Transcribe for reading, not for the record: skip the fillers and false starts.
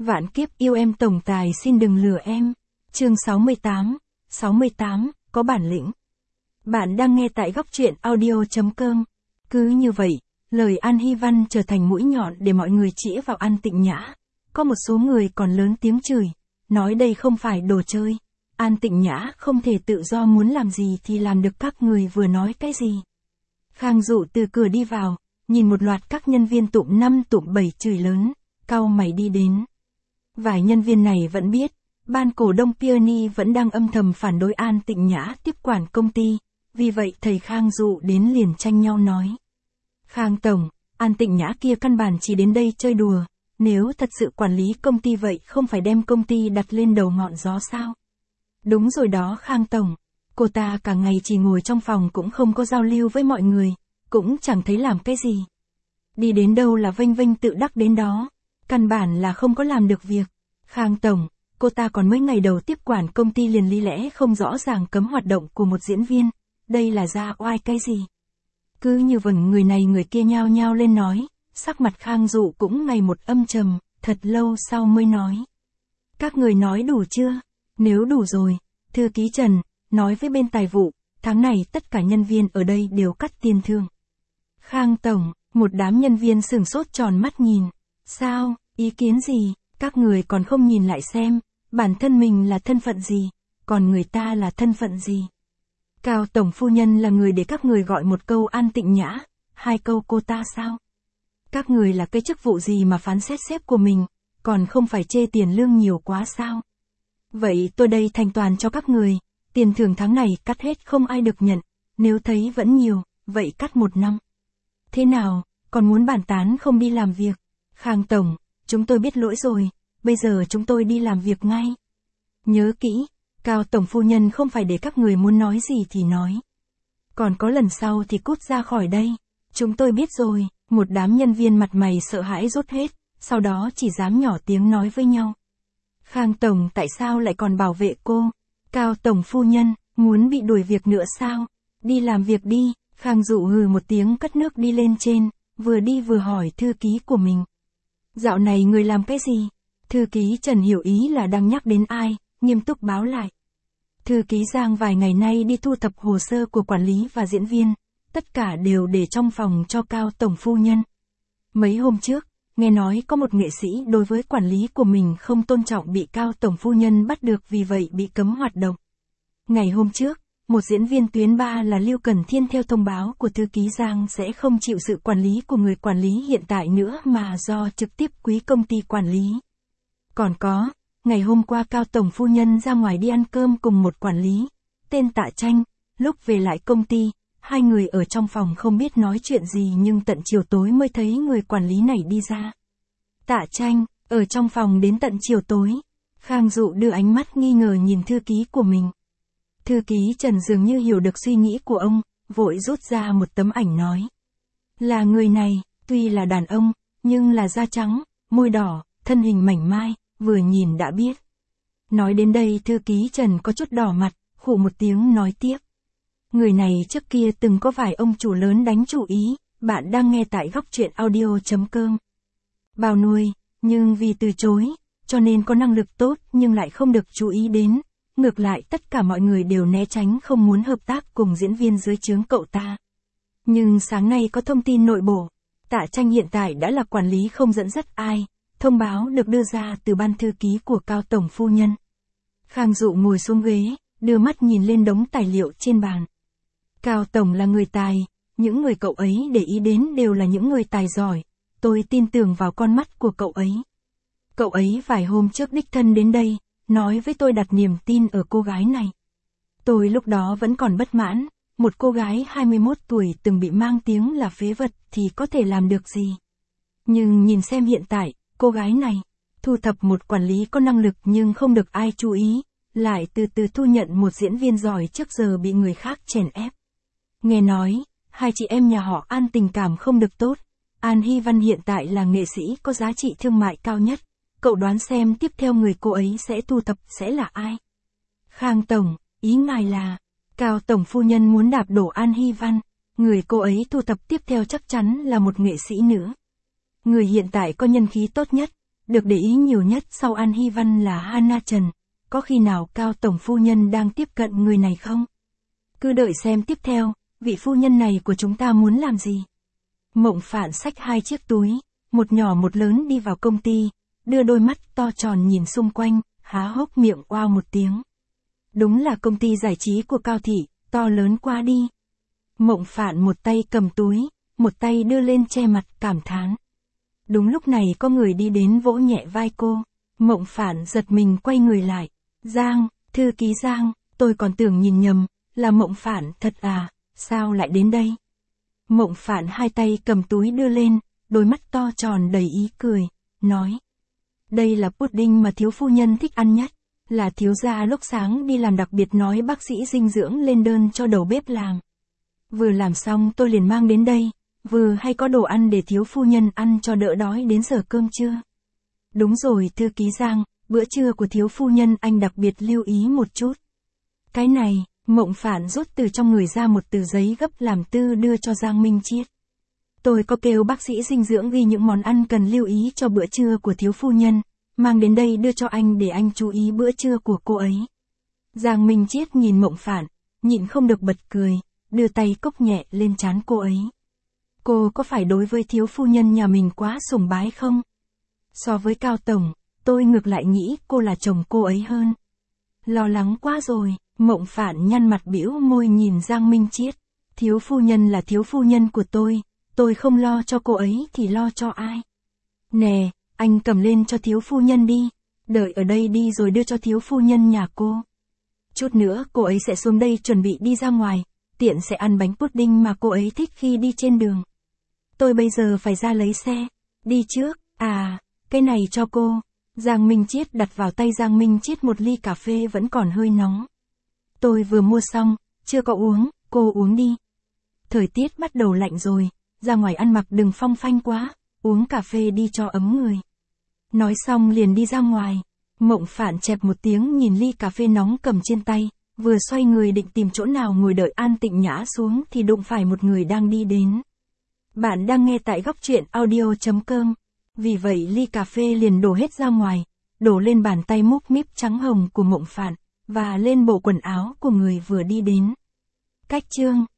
Vạn kiếp yêu em tổng tài xin đừng lừa em. Chương 68, có bản lĩnh. Bạn đang nghe tại góc truyện audio.com. Cứ như vậy, lời An Hy Văn trở thành mũi nhọn để mọi người chĩa vào An Tịnh Nhã. Có một số người còn lớn tiếng chửi, nói đây không phải đồ chơi. An Tịnh Nhã không thể tự do muốn làm gì thì làm được, các người vừa nói cái gì. Khang Dụ từ cửa đi vào, nhìn một loạt các nhân viên tụm 5 tụm 7 chửi lớn, cau mày đi đến. Vài nhân viên này vẫn biết, ban cổ đông Peony vẫn đang âm thầm phản đối An Tịnh Nhã tiếp quản công ty, vì vậy thầy Khang Dụ đến liền tranh nhau nói. Khang Tổng, An Tịnh Nhã kia căn bản chỉ đến đây chơi đùa, nếu thật sự quản lý công ty vậy không phải đem công ty đặt lên đầu ngọn gió sao? Đúng rồi đó Khang Tổng, cô ta cả ngày chỉ ngồi trong phòng cũng không có giao lưu với mọi người, cũng chẳng thấy làm cái gì. Đi đến đâu là vênh vênh tự đắc đến đó, căn bản là không có làm được việc. Khang Tổng, cô ta còn mấy ngày đầu tiếp quản công ty liền lý lẽ không rõ ràng cấm hoạt động của một diễn viên, đây là ra oai cái gì? Cứ như vẩn người này người kia nhao nhao lên nói, sắc mặt Khang Dụ cũng ngày một âm trầm, thật lâu sau mới nói. Các người nói đủ chưa? Nếu đủ rồi, thư ký Trần, nói với bên tài vụ, tháng này tất cả nhân viên ở đây đều cắt tiền thưởng. Khang Tổng, một đám nhân viên sửng sốt tròn mắt nhìn. Sao, ý kiến gì, các người còn không nhìn lại xem, bản thân mình là thân phận gì, còn người ta là thân phận gì. Cao Tổng phu nhân là người để các người gọi một câu An Tịnh Nhã, hai câu cô ta sao? Các người là cái chức vụ gì mà phán xét sếp của mình, còn không phải chê tiền lương nhiều quá sao? Vậy tôi đây thanh toán cho các người, tiền thưởng tháng này cắt hết không ai được nhận, nếu thấy vẫn nhiều, vậy cắt 1 năm. Thế nào, còn muốn bàn tán không đi làm việc? Khang Tổng, chúng tôi biết lỗi rồi, bây giờ chúng tôi đi làm việc ngay. Nhớ kỹ, Cao Tổng phu nhân không phải để các người muốn nói gì thì nói. Còn có lần sau thì cút ra khỏi đây. Chúng tôi biết rồi, một đám nhân viên mặt mày sợ hãi rút hết, sau đó chỉ dám nhỏ tiếng nói với nhau. Khang Tổng tại sao lại còn bảo vệ cô? Cao Tổng phu nhân, muốn bị đuổi việc nữa sao? Đi làm việc đi, Khang Dụ hừ một tiếng cất nước đi lên trên, vừa đi vừa hỏi thư ký của mình. Dạo này người làm cái gì? Thư ký Trần hiểu ý là đang nhắc đến ai, nghiêm túc báo lại. Thư ký Giang vài ngày nay đi thu thập hồ sơ của quản lý và diễn viên, tất cả đều để trong phòng cho Cao Tổng phu nhân. Mấy hôm trước, nghe nói có một nghệ sĩ đối với quản lý của mình không tôn trọng bị Cao Tổng phu nhân bắt được vì vậy bị cấm hoạt động. Ngày hôm trước, một diễn viên tuyến 3 là Lưu Cẩn Thiên theo thông báo của thư ký Giang sẽ không chịu sự quản lý của người quản lý hiện tại nữa mà do trực tiếp quý công ty quản lý. Còn có, ngày hôm qua Cao Tổng phu nhân ra ngoài đi ăn cơm cùng một quản lý, tên Tạ Tranh, lúc về lại công ty, hai người ở trong phòng không biết nói chuyện gì nhưng tận chiều tối mới thấy người quản lý này đi ra. Tạ Tranh, ở trong phòng đến tận chiều tối. Khang Dụ đưa ánh mắt nghi ngờ nhìn thư ký của mình. Thư ký Trần dường như hiểu được suy nghĩ của ông, vội rút ra một tấm ảnh nói. Là người này, tuy là đàn ông, nhưng là da trắng, môi đỏ, thân hình mảnh mai, vừa nhìn đã biết. Nói đến đây thư ký Trần có chút đỏ mặt, khụ một tiếng nói tiếp. Người này trước kia từng có vài ông chủ lớn đánh chủ ý, bạn đang nghe tại góc truyện audio.com. Bao nuôi, nhưng vì từ chối, cho nên có năng lực tốt nhưng lại không được chú ý đến. Ngược lại tất cả mọi người đều né tránh không muốn hợp tác cùng diễn viên dưới trướng cậu ta. Nhưng sáng nay có thông tin nội bộ, Tạ Tranh hiện tại đã là quản lý không dẫn dắt ai, thông báo được đưa ra từ ban thư ký của Cao Tổng phu nhân. Khang Dụ ngồi xuống ghế, đưa mắt nhìn lên đống tài liệu trên bàn. Cao Tổng là người tài, những người cậu ấy để ý đến đều là những người tài giỏi, tôi tin tưởng vào con mắt của cậu ấy. Cậu ấy vài hôm trước đích thân đến đây, nói với tôi đặt niềm tin ở cô gái này. Tôi lúc đó vẫn còn bất mãn, một cô gái 21 tuổi từng bị mang tiếng là phế vật thì có thể làm được gì. Nhưng nhìn xem hiện tại, cô gái này, thu thập một quản lý có năng lực nhưng không được ai chú ý, lại từ từ thu nhận một diễn viên giỏi trước giờ bị người khác chèn ép. Nghe nói, hai chị em nhà họ An tình cảm không được tốt, An Hy Văn hiện tại là nghệ sĩ có giá trị thương mại cao nhất. Cậu đoán xem tiếp theo người cô ấy sẽ thu thập sẽ là ai? Khang Tổng, ý ngài là, Cao Tổng phu nhân muốn đạp đổ An Hy Văn, người cô ấy thu thập tiếp theo chắc chắn là một nghệ sĩ nữa. Người hiện tại có nhân khí tốt nhất, được để ý nhiều nhất sau An Hy Văn là Hana Trần. Có khi nào Cao Tổng Phu Nhân đang tiếp cận người này không? Cứ đợi xem tiếp theo, vị phu nhân này của chúng ta muốn làm gì? Mộng Phạn xách 2 chiếc túi, một nhỏ một lớn đi vào công ty, đưa đôi mắt to tròn nhìn xung quanh, há hốc miệng oao một tiếng. Đúng là công ty giải trí của Cao Thị, to lớn quá đi. Mộng Phạn một tay cầm túi, một tay đưa lên che mặt cảm thán. Đúng lúc này có người đi đến vỗ nhẹ vai cô. Mộng Phạn giật mình quay người lại. Giang, thư ký Giang, tôi còn tưởng nhìn nhầm, là Mộng Phạn thật à, sao lại đến đây? Mộng Phạn 2 tay cầm túi đưa lên, đôi mắt to tròn đầy ý cười, nói. Đây là pudding mà thiếu phu nhân thích ăn nhất, là thiếu gia lúc sáng đi làm đặc biệt nói bác sĩ dinh dưỡng lên đơn cho đầu bếp làm. Vừa làm xong tôi liền mang đến đây, vừa hay có đồ ăn để thiếu phu nhân ăn cho đỡ đói đến giờ cơm trưa. Đúng rồi thư ký Giang, bữa trưa của thiếu phu nhân anh đặc biệt lưu ý một chút. Cái này, Mộng Phạn rút từ trong người ra một tờ giấy gấp làm tư đưa cho Giang Minh Chiết. Tôi có kêu bác sĩ dinh dưỡng ghi những món ăn cần lưu ý cho bữa trưa của thiếu phu nhân, mang đến đây đưa cho anh để anh chú ý bữa trưa của cô ấy. Giang Minh Chiết nhìn Mộng Phạn, nhịn không được bật cười, đưa tay cốc nhẹ lên trán cô ấy. Cô có phải đối với thiếu phu nhân nhà mình quá sùng bái không? So với Cao Tổng, tôi ngược lại nghĩ cô là chồng cô ấy hơn. Lo lắng quá rồi, Mộng Phạn nhăn mặt bĩu môi nhìn Giang Minh Chiết. Thiếu phu nhân là thiếu phu nhân của tôi không lo cho cô ấy thì lo cho ai? Nè, anh cầm lên cho thiếu phu nhân đi, đợi ở đây đi rồi đưa cho thiếu phu nhân nhà cô. Chút nữa cô ấy sẽ xuống đây chuẩn bị đi ra ngoài, tiện sẽ ăn bánh pudding mà cô ấy thích khi đi trên đường. Tôi bây giờ phải ra lấy xe, đi trước, cái này cho cô. Giang Minh Chiết đặt vào tay Giang Minh Chiết một ly cà phê vẫn còn hơi nóng. Tôi vừa mua xong, chưa có uống, cô uống đi. Thời tiết bắt đầu lạnh rồi, ra ngoài ăn mặc đừng phong phanh quá, uống cà phê đi cho ấm người. Nói xong liền đi ra ngoài. Mộng Phạn chẹp một tiếng nhìn ly cà phê nóng cầm trên tay, vừa xoay người định tìm chỗ nào ngồi đợi an tịnh nhã xuống thì đụng phải một người đang đi đến. Bạn đang nghe tại góc truyện audio.com. Vì vậy ly cà phê liền đổ hết ra ngoài, đổ lên bàn tay múc míp trắng hồng của Mộng Phạn, và lên bộ quần áo của người vừa đi đến. Cách chương